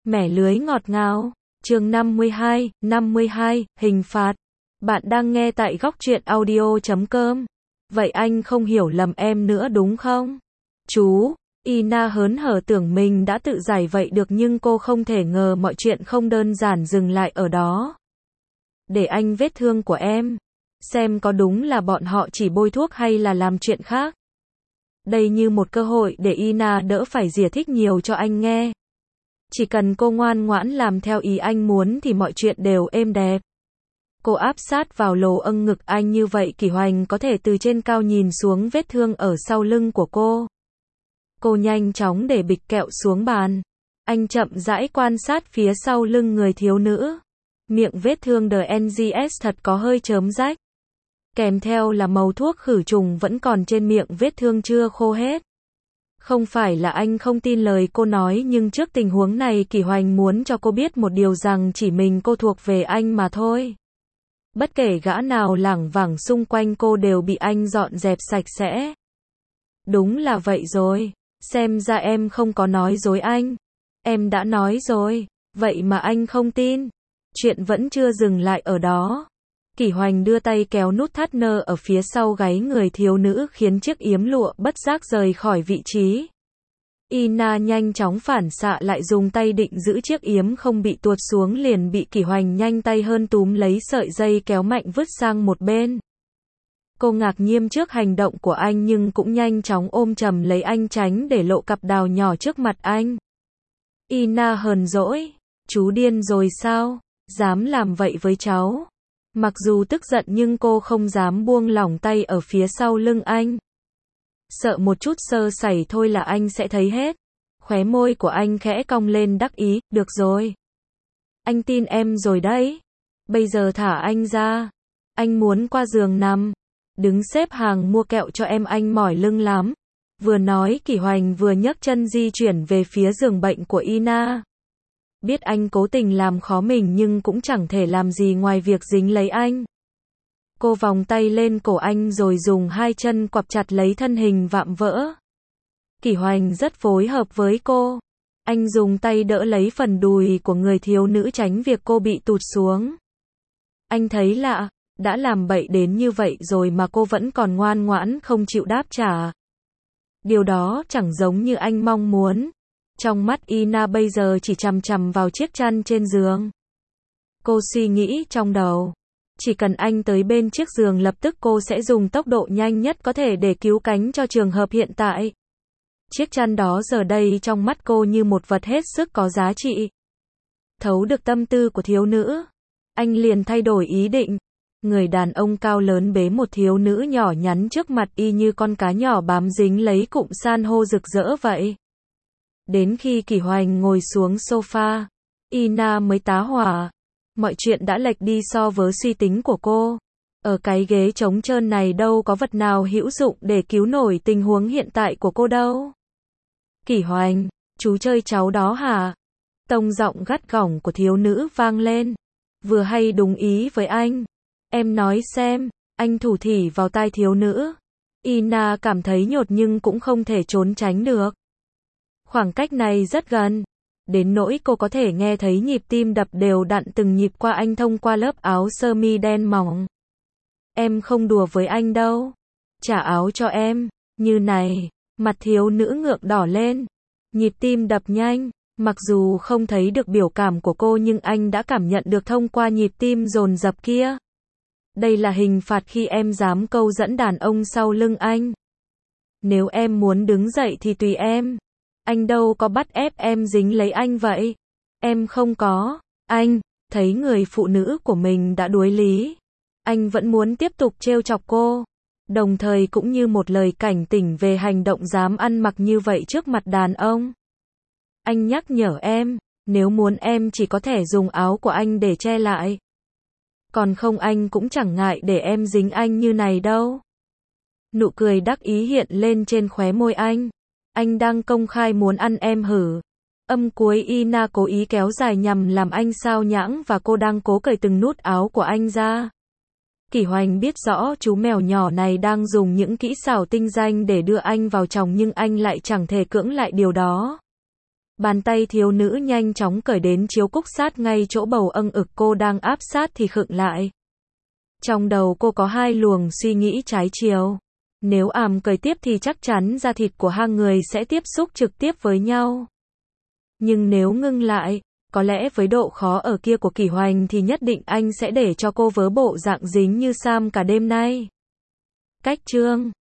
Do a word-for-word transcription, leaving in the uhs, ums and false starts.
Mẻ lưới ngọt ngào. Chương năm mươi hai, năm mươi hai, hình phạt. Bạn đang nghe tại góc truyện audio chấm com. Vậy anh không hiểu lầm em nữa đúng không? Chú, Ina hớn hở tưởng mình đã tự giải vậy được nhưng cô không thể ngờ mọi chuyện không đơn giản dừng lại ở đó. Để anh vết thương của em. Xem có đúng là bọn họ chỉ bôi thuốc hay là làm chuyện khác. Đây như một cơ hội để Ina đỡ phải giải thích nhiều cho anh nghe. Chỉ cần cô ngoan ngoãn làm theo ý anh muốn thì mọi chuyện đều êm đẹp. Cô áp sát vào lồ âng ngực anh như vậy Kỷ Hoành có thể từ trên cao nhìn xuống vết thương ở sau lưng của cô. Cô nhanh chóng để bịch kẹo xuống bàn. Anh chậm rãi quan sát phía sau lưng người thiếu nữ. Miệng vết thương đờ en giê ét thật có hơi chớm rách. Kèm theo là màu thuốc khử trùng vẫn còn trên miệng vết thương chưa khô hết. Không phải là anh không tin lời cô nói nhưng trước tình huống này Kỷ Hoành muốn cho cô biết một điều rằng chỉ mình cô thuộc về anh mà thôi. Bất kể gã nào lảng vảng xung quanh cô đều bị anh dọn dẹp sạch sẽ. Đúng là vậy rồi. Xem ra em không có nói dối anh. Em đã nói rồi. Vậy mà anh không tin. Chuyện vẫn chưa dừng lại ở đó. Kỷ Hoành đưa tay kéo nút thắt nơ ở phía sau gáy người thiếu nữ khiến chiếc yếm lụa bất giác rời khỏi vị trí. Ina nhanh chóng phản xạ lại dùng tay định giữ chiếc yếm không bị tuột xuống liền bị Kỷ Hoành nhanh tay hơn túm lấy sợi dây kéo mạnh vứt sang một bên. Cô ngạc nhiên trước hành động của anh nhưng cũng nhanh chóng ôm chầm lấy anh tránh để lộ cặp đào nhỏ trước mặt anh. Ina hờn dỗi, chú điên rồi sao, dám làm vậy với cháu. Mặc dù tức giận nhưng cô không dám buông lỏng tay ở phía sau lưng anh. Sợ một chút sơ sẩy thôi là anh sẽ thấy hết. Khóe môi của anh khẽ cong lên đắc ý, được rồi. Anh tin em rồi đấy. Bây giờ thả anh ra. Anh muốn qua giường nằm. Đứng xếp hàng mua kẹo cho em anh mỏi lưng lắm. Vừa nói Kỷ Hoành vừa nhấc chân di chuyển về phía giường bệnh của Ina. Biết anh cố tình làm khó mình nhưng cũng chẳng thể làm gì ngoài việc dính lấy anh. Cô vòng tay lên cổ anh rồi dùng hai chân quặp chặt lấy thân hình vạm vỡ. Kỷ Hoành rất phối hợp với cô. Anh dùng tay đỡ lấy phần đùi của người thiếu nữ tránh việc cô bị tụt xuống. Anh thấy lạ, đã làm bậy đến như vậy rồi mà cô vẫn còn ngoan ngoãn không chịu đáp trả. Điều đó chẳng giống như anh mong muốn. Trong mắt Ina bây giờ chỉ chằm chằm vào chiếc chăn trên giường. Cô suy nghĩ trong đầu. Chỉ cần anh tới bên chiếc giường lập tức cô sẽ dùng tốc độ nhanh nhất có thể để cứu cánh cho trường hợp hiện tại. Chiếc chăn đó giờ đây trong mắt cô như một vật hết sức có giá trị. Thấu được tâm tư của thiếu nữ. Anh liền thay đổi ý định. Người đàn ông cao lớn bế một thiếu nữ nhỏ nhắn trước mặt y như con cá nhỏ bám dính lấy cụm san hô rực rỡ vậy. Đến khi Kỷ Hoành ngồi xuống sofa, Ina mới tá hỏa. Mọi chuyện đã lệch đi so với suy tính của cô. Ở cái ghế trống trơn này đâu có vật nào hữu dụng để cứu nổi tình huống hiện tại của cô đâu. Kỷ Hoành, chú chơi cháu đó hả? Tông giọng gắt gỏng của thiếu nữ vang lên. Vừa hay đúng ý với anh. Em nói xem, anh thủ thỉ vào tai thiếu nữ. Ina cảm thấy nhột nhưng cũng không thể trốn tránh được. Khoảng cách này rất gần. Đến nỗi cô có thể nghe thấy nhịp tim đập đều đặn từng nhịp qua anh thông qua lớp áo sơ mi đen mỏng. Em không đùa với anh đâu. Trả áo cho em. Như này. Mặt thiếu nữ ngượng đỏ lên. Nhịp tim đập nhanh. Mặc dù không thấy được biểu cảm của cô nhưng anh đã cảm nhận được thông qua nhịp tim dồn dập kia. Đây là hình phạt khi em dám câu dẫn đàn ông sau lưng anh. Nếu em muốn đứng dậy thì tùy em. Anh đâu có bắt ép em dính lấy anh vậy. Em không có. Anh, thấy người phụ nữ của mình đã đuối lý. Anh vẫn muốn tiếp tục trêu chọc cô. Đồng thời cũng như một lời cảnh tỉnh về hành động dám ăn mặc như vậy trước mặt đàn ông. Anh nhắc nhở em, nếu muốn em chỉ có thể dùng áo của anh để che lại. Còn không anh cũng chẳng ngại để em dính anh như này đâu. Nụ cười đắc ý hiện lên trên khóe môi anh. Anh đang công khai muốn ăn em hử. Âm cuối Ina cố ý kéo dài nhằm làm anh sao nhãng và cô đang cố cởi từng nút áo của anh ra. Kỷ Hoành biết rõ chú mèo nhỏ này đang dùng những kỹ xảo tinh danh để đưa anh vào chồng nhưng anh lại chẳng thể cưỡng lại điều đó. Bàn tay thiếu nữ nhanh chóng cởi đến chiếu cúc sát ngay chỗ bầu âng ực cô đang áp sát thì khựng lại. Trong đầu cô có hai luồng suy nghĩ trái chiều. Nếu àm cởi tiếp thì chắc chắn da thịt của hai người sẽ tiếp xúc trực tiếp với nhau. Nhưng nếu ngưng lại, có lẽ với độ khó ở kia của Kỷ Hoành thì nhất định anh sẽ để cho cô vớ bộ dạng dính như Sam cả đêm nay. Cách chương